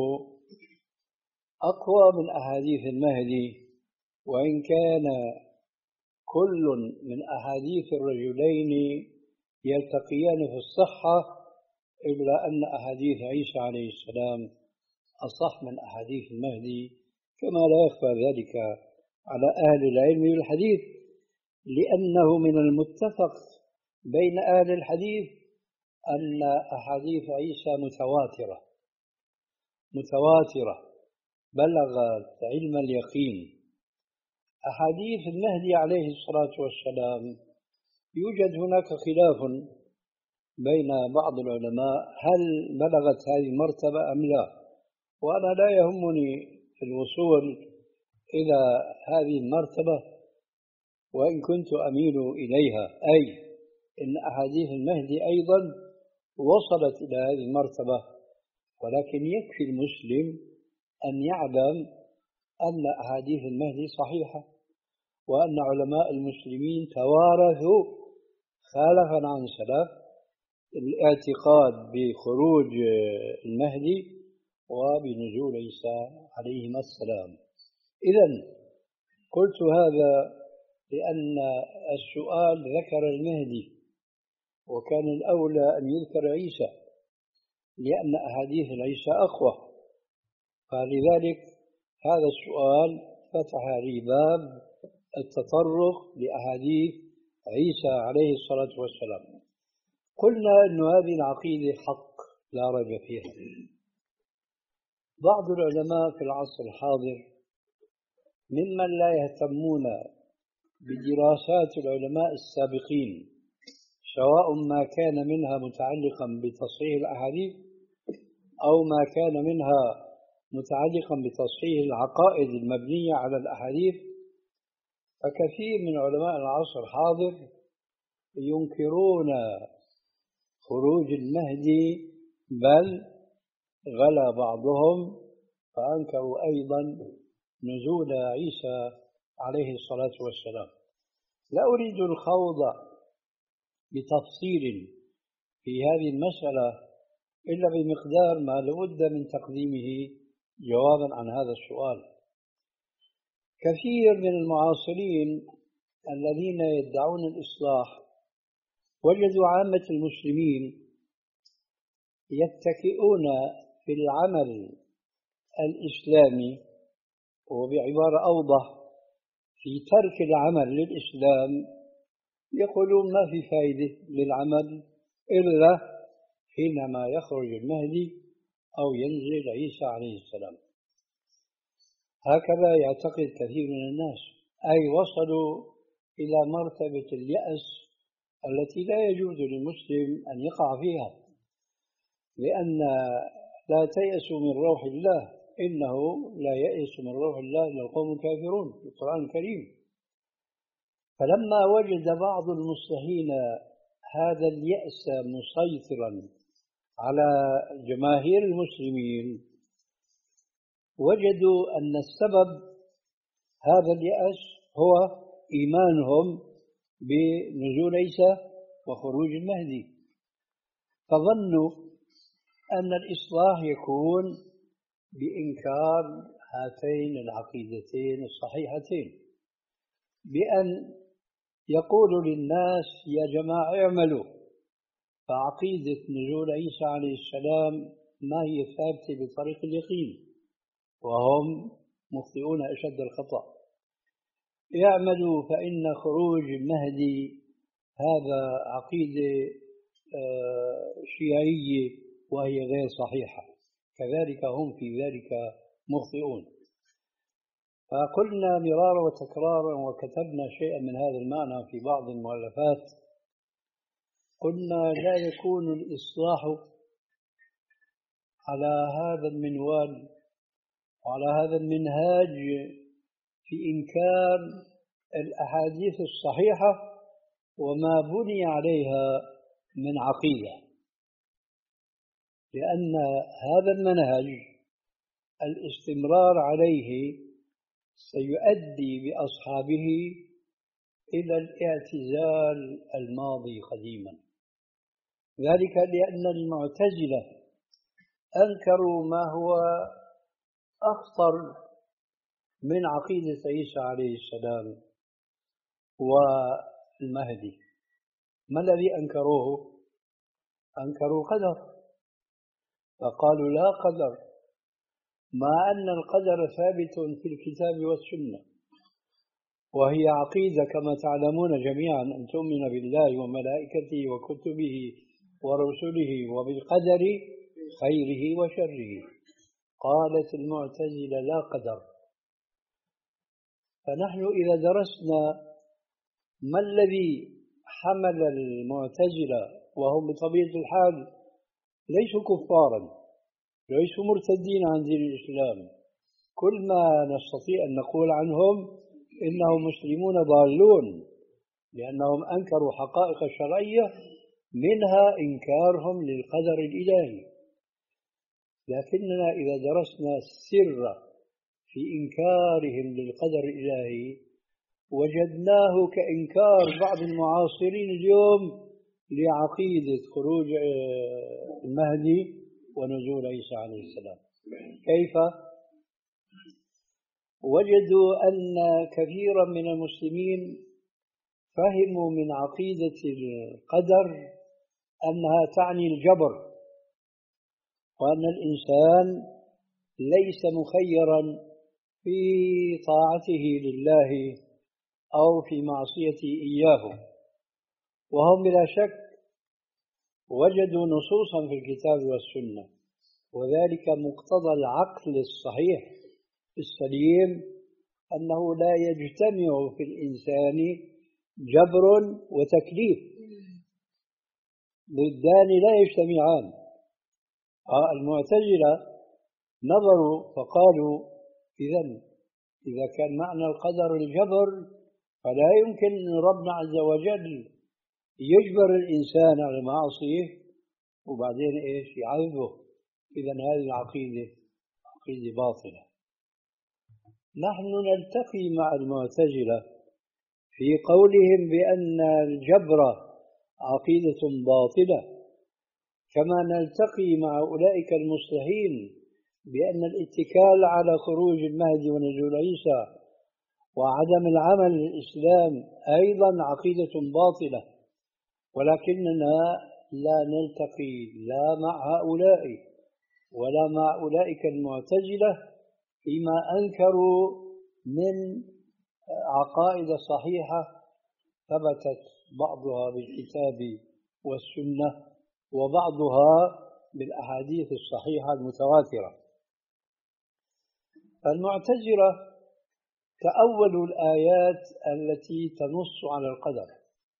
[SPEAKER 1] أقوى من أحاديث المهدي، وإن كان كل من أحاديث الرجلين يلتقيان في الصحة، إلا أن أحاديث عيسى عليه السلام أصح من أحاديث المهدي، كما لا يخفى ذلك على أهل العلم والحديث، لأنه من المتفق بين أهل الحديث أن أحاديث عيسى متواترة متواترة بلغت علم اليقين. أحاديث المهدي عليه الصلاة والسلام يوجد هناك خلاف بين بعض العلماء هل بلغت هذه المرتبة أم لا، وأنا لا يهمني الوصول إلى هذه المرتبة وإن كنت أميل إليها، أي إن أحاديث المهدي أيضا وصلت إلى هذه المرتبة، ولكن يكفي المسلم أن يعلم أن أحاديث المهدي صحيحة، وأن علماء المسلمين توارثوا خلفا عن سلف الاعتقاد بخروج المهدي وبنزول عيسى عليهما السلام. إذن قلت هذا لأن السؤال ذكر المهدي، وكان الأولى أن يذكر عيسى لأن أحاديث عيسى أقوى، فلذلك هذا السؤال فتح لي باب التطرق لأحاديث عيسى عليه الصلاة والسلام. قلنا أن هذه العقيدة حق لا ريب فيها. بعض العلماء في العصر الحاضر ممن لا يهتمون بدراسات العلماء السابقين، سواء ما كان منها متعلقا بتصحيح الأحاديث أو ما كان منها متعلقا بتصحيح العقائد المبنية على الأحاديث، فكثير من علماء العصر الحاضر ينكرون خروج المهدي، بل غلا بعضهم فأنكروا أيضا نزول عيسى عليه الصلاة والسلام. لا أريد الخوض بتفصيل في هذه المسألة إلا بمقدار ما لابد من تقديمه جوابا عن هذا السؤال. كثير من المعاصرين الذين يدعون الإصلاح وجدوا عامة المسلمين يتكئون في العمل الإسلامي، وبعبارة أوضح في ترك العمل للإسلام، يقولون ما في فائدة للعمل إلا حينما يخرج المهدي أو ينزل عيسى عليه السلام. هكذا يعتقد كثير من الناس، أي وصلوا إلى مرتبة اليأس التي لا يجوز للمسلم أن يقع فيها، لأن لا تيأسوا من روح الله إنه لا يأس من روح الله إلا القوم الكافرون في القرآن الكريم. فلما وجد بعض المصلحين هذا اليأس مسيطرا على جماهير المسلمين، وجدوا أن السبب هذا اليأس هو إيمانهم بنزول عيسى وخروج المهدي، فظنوا أن الإصلاح يكون بإنكار هاتين العقيدتين الصحيحتين، بأن يقولوا للناس يا جماعة اعملوا، فعقيدة نزول عيسى عليه السلام ما هي ثابتة بطريق اليقين، وهم مخطئون أشد الخطأ. اعملوا فإن خروج المهدي هذا عقيدة شيعية وهي غير صحيحة، كذلك هم في ذلك مخطئون. فقلنا مرارا وتكرارا وكتبنا شيئا من هذا المعنى في بعض المؤلفات، قلنا لا يكون الإصلاح على هذا المنوال وعلى هذا المنهاج في إنكار الأحاديث الصحيحة وما بني عليها من عقيدة، لأن هذا المنهج الاستمرار عليه سيؤدي بأصحابه إلى الاعتزال الماضي قديما، ذلك لأن المعتزلة أنكروا ما هو أخطر من عقيدة عيسى عليه السلام والمهدي. ما الذي أنكروه؟ أنكروا قدر، فقالوا لا قدر، مع أن القدر ثابت في الكتاب والسنة، وهي عقيدة كما تعلمون جميعا أن تؤمن بالله وملائكته وكتبه ورسله وبالقدر خيره وشره. قالت المعتزلة لا قدر. فنحن إذا درسنا ما الذي حمل المعتزلة، وهم بطبيعة الحال ليسوا كفارا، ليسوا مرتدين عن دين الإسلام، كل ما نستطيع أن نقول عنهم إنهم مسلمون ضالون، لأنهم أنكروا حقائق شرعية منها إنكارهم للقدر الإلهي. لكننا إذا درسنا السر في إنكارهم للقدر الإلهي وجدناه كإنكار بعض المعاصرين اليوم لعقيدة خروج المهدي ونزول عيسى عليه السلام. كيف؟ وجدوا أن كثيرا من المسلمين فهموا من عقيدة القدر أنها تعني الجبر، وأن الإنسان ليس مخيرا في طاعته لله أو في معصيته إياه. وهم بلا شك وجدوا نصوصا في الكتاب والسنة، وذلك مقتضى العقل الصحيح السليم، أنه لا يجتمع في الإنسان جبر وتكليف، ضدان لا يجتمعان. المعتزلة نظروا فقالوا إذن إذا كان معنى القدر الجبر فلا يمكن أن ربنا عز وجل يجبر الإنسان على المعصية وبعدين إيش يعذبه. إذن هذه العقيدة عقيدة باطلة. نحن نلتقي مع المعتزلة في قولهم بأن الجبر عقيدة باطلة، كما نلتقي مع أولئك المصلحين بأن الاتكال على خروج المهدي ونزول عيسى وعدم العمل للإسلام أيضا عقيدة باطلة، ولكننا لا نلتقي لا مع هؤلاء ولا مع أولئك المعتزلة فيما أنكروا من عقائد صحيحة ثبتت بعضها بالكتاب والسنة وبعضها بالأحاديث الصحيحة المتواترة. فالمعتزلة تأولوا الآيات التي تنص على القدر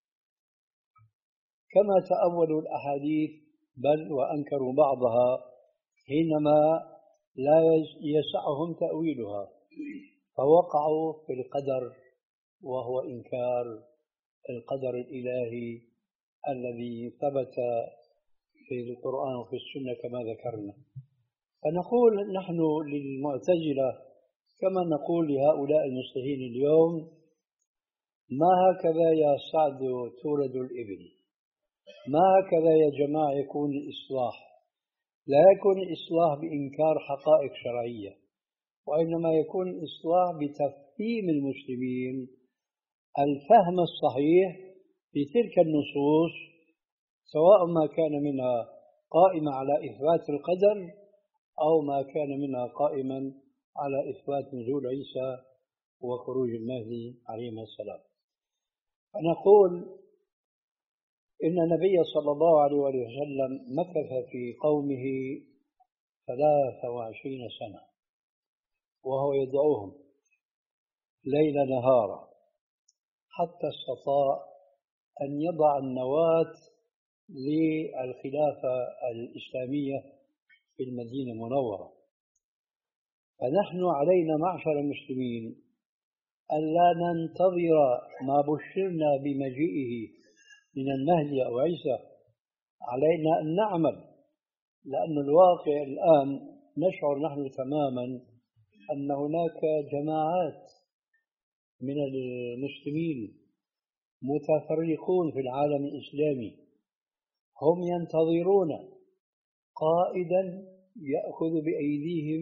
[SPEAKER 1] كما تأولوا الأحاديث، بل وأنكروا بعضها حينما لا يسعهم تأويلها، فوقعوا في القدر وهو إنكار القدر الإلهي الذي ثبت في القرآن وفي السنة كما ذكرنا. فنقول نحن للمعتزلة كما نقول لهؤلاء المصلحين اليوم: ما هكذا يا سعد تولد الإبل، ما هكذا يا جماعة يكون الإصلاح. لا يكون الإصلاح بإنكار حقائق شرعية، وإنما يكون الإصلاح بتفهيم المسلمين الفهم الصحيح في تلك النصوص، سواء ما كان منها قائمة على إثبات القدر أو ما كان منها قائما على إثبات نزول عيسى وخروج المهدي عليهما السلام. فنقول إن النبي صلى الله عليه وسلم مكث في قومه ثلاث وعشرين سنة وهو يدعوهم ليل نهارا حتى استطاع أن يضع النواة للخلافة الإسلامية في المدينة المنورة. فنحن علينا معشر المسلمين أن لا ننتظر ما بشرنا بمجيئه من المهدي أو عيسى، علينا أن نعمل، لأن الواقع الآن نشعر نحن تماما أن هناك جماعات من المسلمين متفرقون في العالم الإسلامي، هم ينتظرون قائدا يأخذ بأيديهم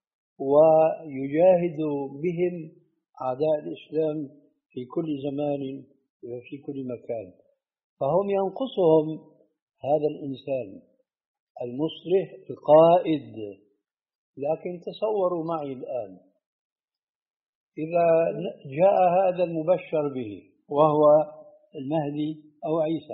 [SPEAKER 1] ويجاهد بهم أعداء الإسلام في كل زمان وفي كل مكان. فهم ينقصهم هذا الإنسان المصلح القائد. لكن تصوروا معي الآن إذا جاء هذا المبشر به وهو المهدي أو عيسى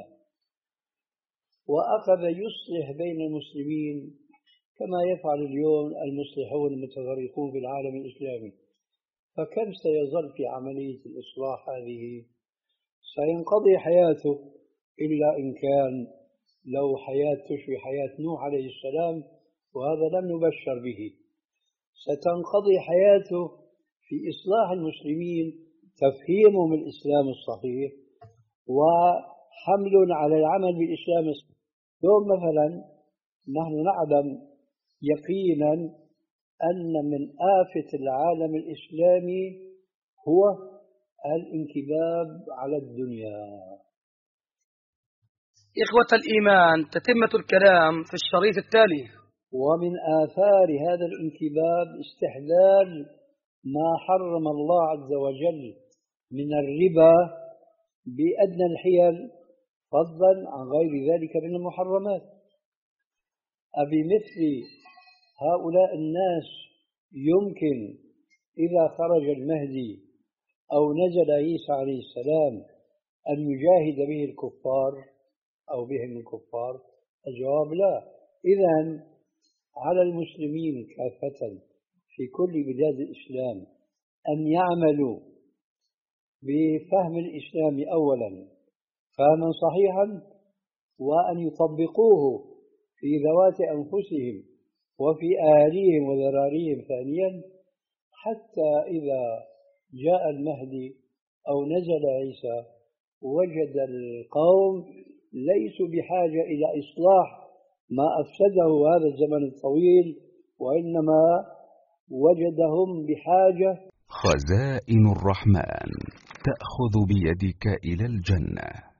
[SPEAKER 1] وأخذ يصلح بين المسلمين كما يفعل اليوم المصلحون المتفرقون في العالم الإسلامي، فكم سيظل في عملية الإصلاح هذه؟ سينقضي حياته، إلا إن كان لو حياة تشبه حياة نوح عليه السلام، وهذا لم نبشر به. ستنقضي حياته في إصلاح المسلمين، تفهيمهم الإسلام الصحيح وحمل على العمل بالإسلام الصحيح. يوم مثلا نحن نعلم يقينا أن من آفة العالم الإسلامي هو الانكباب على الدنيا.
[SPEAKER 3] إخوة الإيمان، تتمة الكلام في الشريط التالي.
[SPEAKER 1] ومن آثار هذا الانكباب استحلال ما حرم الله عز وجل من الربا بأدنى الحيل، فضلا عن غير ذلك من المحرمات. أبمثل هؤلاء الناس يمكن إذا خرج المهدي أو نزل عيسى عليه السلام أن يجاهد به الكفار أو بهم الكفار؟ الجواب لا. إذن على المسلمين كافة في كل بلاد الإسلام أن يعملوا بفهم الإسلام أولا فهما صحيحا، وأن يطبقوه في ذوات أنفسهم وفي أهاليهم وذراريهم ثانيا، حتى إذا جاء المهدي أو نزل عيسى وجد القوم ليسوا بحاجة إلى إصلاح ما أفسده هذا الزمن الطويل، وإنما وجدهم بحاجة
[SPEAKER 4] خزائن الرحمن تأخذ بيدك إلى الجنة.